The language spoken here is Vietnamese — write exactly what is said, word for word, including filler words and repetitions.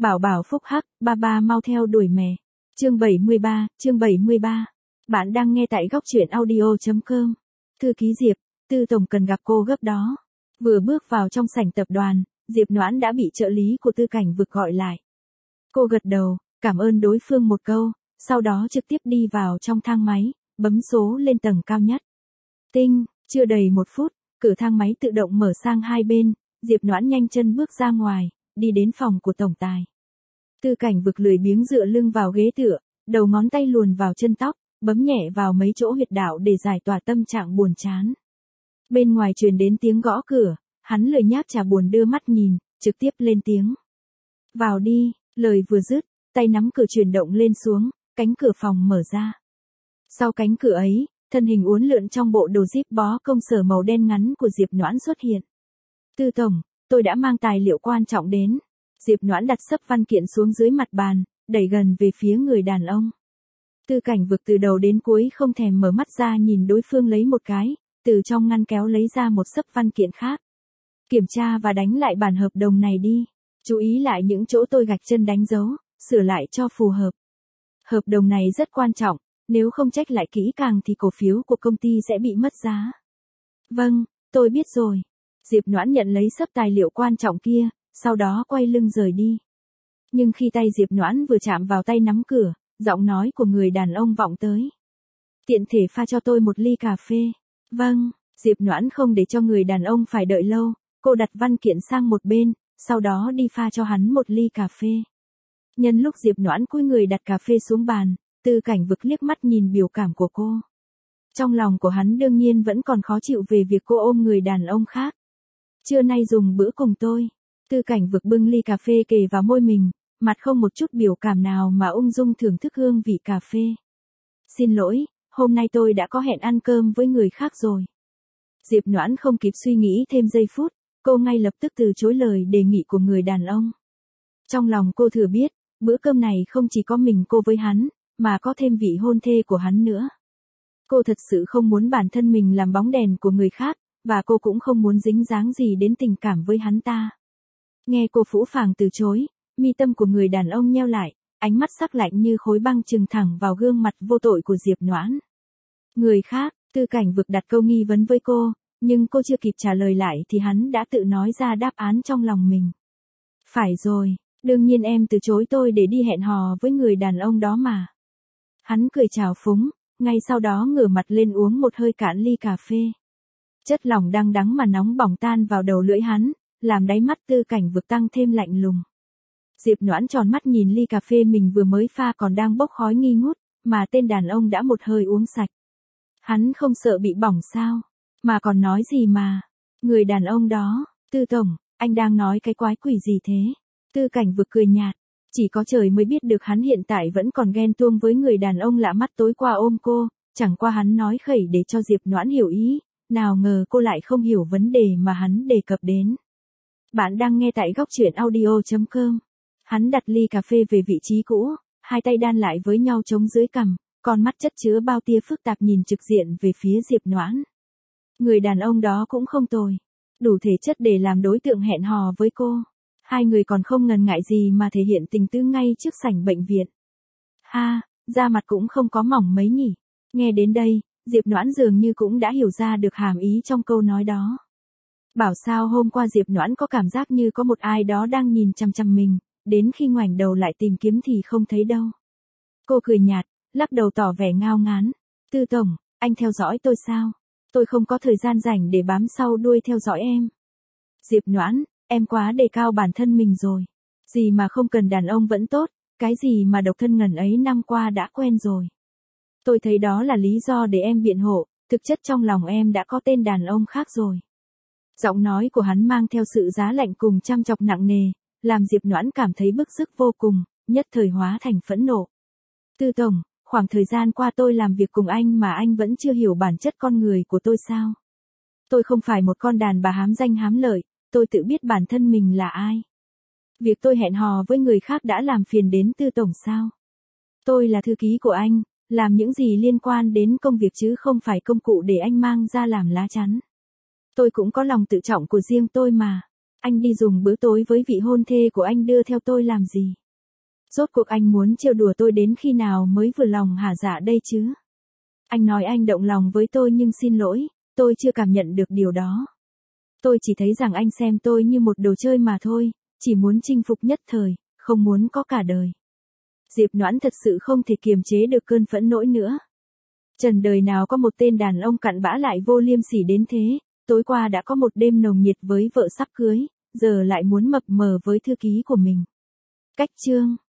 Bảo bảo phúc hắc, ba ba mau theo đuổi mẹ. Chương bảy mươi ba, chương bảy mươi ba. Bạn đang nghe tại góc truyện audio.com. Thư ký Diệp, Tư tổng cần gặp cô gấp đó. Vừa bước vào trong sảnh tập đoàn, Diệp Noãn đã bị trợ lý của Tư Cảnh Vực gọi lại. Cô gật đầu, cảm ơn đối phương một câu, sau đó trực tiếp đi vào trong thang máy, bấm số lên tầng cao nhất. Tinh, chưa đầy một phút, cửa thang máy tự động mở sang hai bên, Diệp Noãn nhanh chân bước ra ngoài, đi đến phòng của tổng tài. Tư Cảnh Vực lười biếng dựa lưng vào ghế tựa, đầu ngón tay luồn vào chân tóc, bấm nhẹ vào mấy chỗ huyệt đạo để giải tỏa tâm trạng buồn chán. Bên ngoài truyền đến tiếng gõ cửa, hắn lười nhác chả buồn đưa mắt nhìn, trực tiếp lên tiếng. Vào đi, lời vừa dứt, tay nắm cửa chuyển động lên xuống, cánh cửa phòng mở ra. Sau cánh cửa ấy, thân hình uốn lượn trong bộ đồ zip bó công sở màu đen ngắn của Diệp Noãn xuất hiện. Tư tổng, tôi đã mang tài liệu quan trọng đến. Diệp Noãn đặt sấp văn kiện xuống dưới mặt bàn, đẩy gần về phía người đàn ông. Tư Cảnh Vực từ đầu đến cuối không thèm mở mắt ra nhìn đối phương lấy một cái, từ trong ngăn kéo lấy ra một sấp văn kiện khác. Kiểm tra và đánh lại bản hợp đồng này đi. Chú ý lại những chỗ tôi gạch chân đánh dấu, sửa lại cho phù hợp. Hợp đồng này rất quan trọng, nếu không check lại kỹ càng thì cổ phiếu của công ty sẽ bị mất giá. Vâng, tôi biết rồi. Diệp Noãn nhận lấy sấp tài liệu quan trọng kia, sau đó quay lưng rời đi. Nhưng khi tay Diệp Noãn vừa chạm vào tay nắm cửa, giọng nói của người đàn ông vọng tới. Tiện thể pha cho tôi một ly cà phê. Vâng, Diệp Noãn không để cho người đàn ông phải đợi lâu, cô đặt văn kiện sang một bên, sau đó đi pha cho hắn một ly cà phê. Nhân lúc Diệp Noãn cúi người đặt cà phê xuống bàn, Tư Cảnh Vực liếc mắt nhìn biểu cảm của cô. Trong lòng của hắn đương nhiên vẫn còn khó chịu về việc cô ôm người đàn ông khác. Trưa nay dùng bữa cùng tôi. Tư Cảnh Vực bưng ly cà phê kề vào môi mình, mặt không một chút biểu cảm nào mà ung dung thưởng thức hương vị cà phê. Xin lỗi, hôm nay tôi đã có hẹn ăn cơm với người khác rồi. Diệp Noãn không kịp suy nghĩ thêm giây phút, cô ngay lập tức từ chối lời đề nghị của người đàn ông. Trong lòng cô thừa biết, bữa cơm này không chỉ có mình cô với hắn, mà có thêm vị hôn thê của hắn nữa. Cô thật sự không muốn bản thân mình làm bóng đèn của người khác, và cô cũng không muốn dính dáng gì đến tình cảm với hắn ta. Nghe cô phũ phàng từ chối, mi tâm của người đàn ông nheo lại, ánh mắt sắc lạnh như khối băng trừng thẳng vào gương mặt vô tội của Diệp Noãn. Người khác, Tư Cảnh Vực đặt câu nghi vấn với cô, nhưng cô chưa kịp trả lời lại thì hắn đã tự nói ra đáp án trong lòng mình. Phải rồi, đương nhiên em từ chối tôi để đi hẹn hò với người đàn ông đó mà. Hắn cười trào phúng, ngay sau đó ngửa mặt lên uống một hơi cạn ly cà phê. Chất lỏng đang đắng mà nóng bỏng tan vào đầu lưỡi hắn, làm đáy mắt Tư Cảnh Vực tăng thêm lạnh lùng. Diệp Noãn tròn mắt nhìn ly cà phê mình vừa mới pha còn đang bốc khói nghi ngút, mà tên đàn ông đã một hơi uống sạch. Hắn không sợ bị bỏng sao? Mà còn nói gì mà? Người đàn ông đó, Tư tổng, anh đang nói cái quái quỷ gì thế? Tư Cảnh Vực cười nhạt, chỉ có trời mới biết được hắn hiện tại vẫn còn ghen tuông với người đàn ông lạ mắt tối qua ôm cô, chẳng qua hắn nói khẩy để cho Diệp Noãn hiểu ý, nào ngờ cô lại không hiểu vấn đề mà hắn đề cập đến. Bạn đang nghe tại góc truyện audio.com. Hắn đặt ly cà phê về vị trí cũ, hai tay đan lại với nhau chống dưới cằm, con mắt chất chứa bao tia phức tạp nhìn trực diện về phía Diệp Noãn. Người đàn ông đó cũng không tồi, đủ thể chất để làm đối tượng hẹn hò với cô. Hai người còn không ngần ngại gì mà thể hiện tình tư ngay trước sảnh bệnh viện. Ha, da mặt cũng không có mỏng mấy nhỉ. Nghe đến đây, Diệp Noãn dường như cũng đã hiểu ra được hàm ý trong câu nói đó. Bảo sao hôm qua Diệp Noãn có cảm giác như có một ai đó đang nhìn chằm chằm mình, đến khi ngoảnh đầu lại tìm kiếm thì không thấy đâu. Cô cười nhạt, lắc đầu tỏ vẻ ngao ngán. Tư tổng, anh theo dõi tôi sao? Tôi không có thời gian rảnh để bám sau đuôi theo dõi em. Diệp Noãn, em quá đề cao bản thân mình rồi. Gì mà không cần đàn ông vẫn tốt, cái gì mà độc thân ngần ấy năm qua đã quen rồi. Tôi thấy đó là lý do để em biện hộ, thực chất trong lòng em đã có tên đàn ông khác rồi. Giọng nói của hắn mang theo sự giá lạnh cùng chăm chọc nặng nề, làm Diệp Noãn cảm thấy bức sức vô cùng, nhất thời hóa thành phẫn nộ. Tư tổng, khoảng thời gian qua tôi làm việc cùng anh mà anh vẫn chưa hiểu bản chất con người của tôi sao? Tôi không phải một con đàn bà hám danh hám lợi, tôi tự biết bản thân mình là ai. Việc tôi hẹn hò với người khác đã làm phiền đến Tư tổng sao? Tôi là thư ký của anh, làm những gì liên quan đến công việc chứ không phải công cụ để anh mang ra làm lá chắn. Tôi cũng có lòng tự trọng của riêng tôi mà. Anh đi dùng bữa tối với vị hôn thê của anh đưa theo tôi làm gì? Rốt cuộc anh muốn trêu đùa tôi đến khi nào mới vừa lòng hả dạ đây chứ? Anh nói anh động lòng với tôi nhưng xin lỗi, tôi chưa cảm nhận được điều đó. Tôi chỉ thấy rằng anh xem tôi như một đồ chơi mà thôi, chỉ muốn chinh phục nhất thời, không muốn có cả đời. Diệp Noãn thật sự không thể kiềm chế được cơn phẫn nỗi nữa. Trần đời nào có một tên đàn ông cặn bã lại vô liêm sỉ đến thế, tối qua đã có một đêm nồng nhiệt với vợ sắp cưới, giờ lại muốn mập mờ với thư ký của mình. Cách chương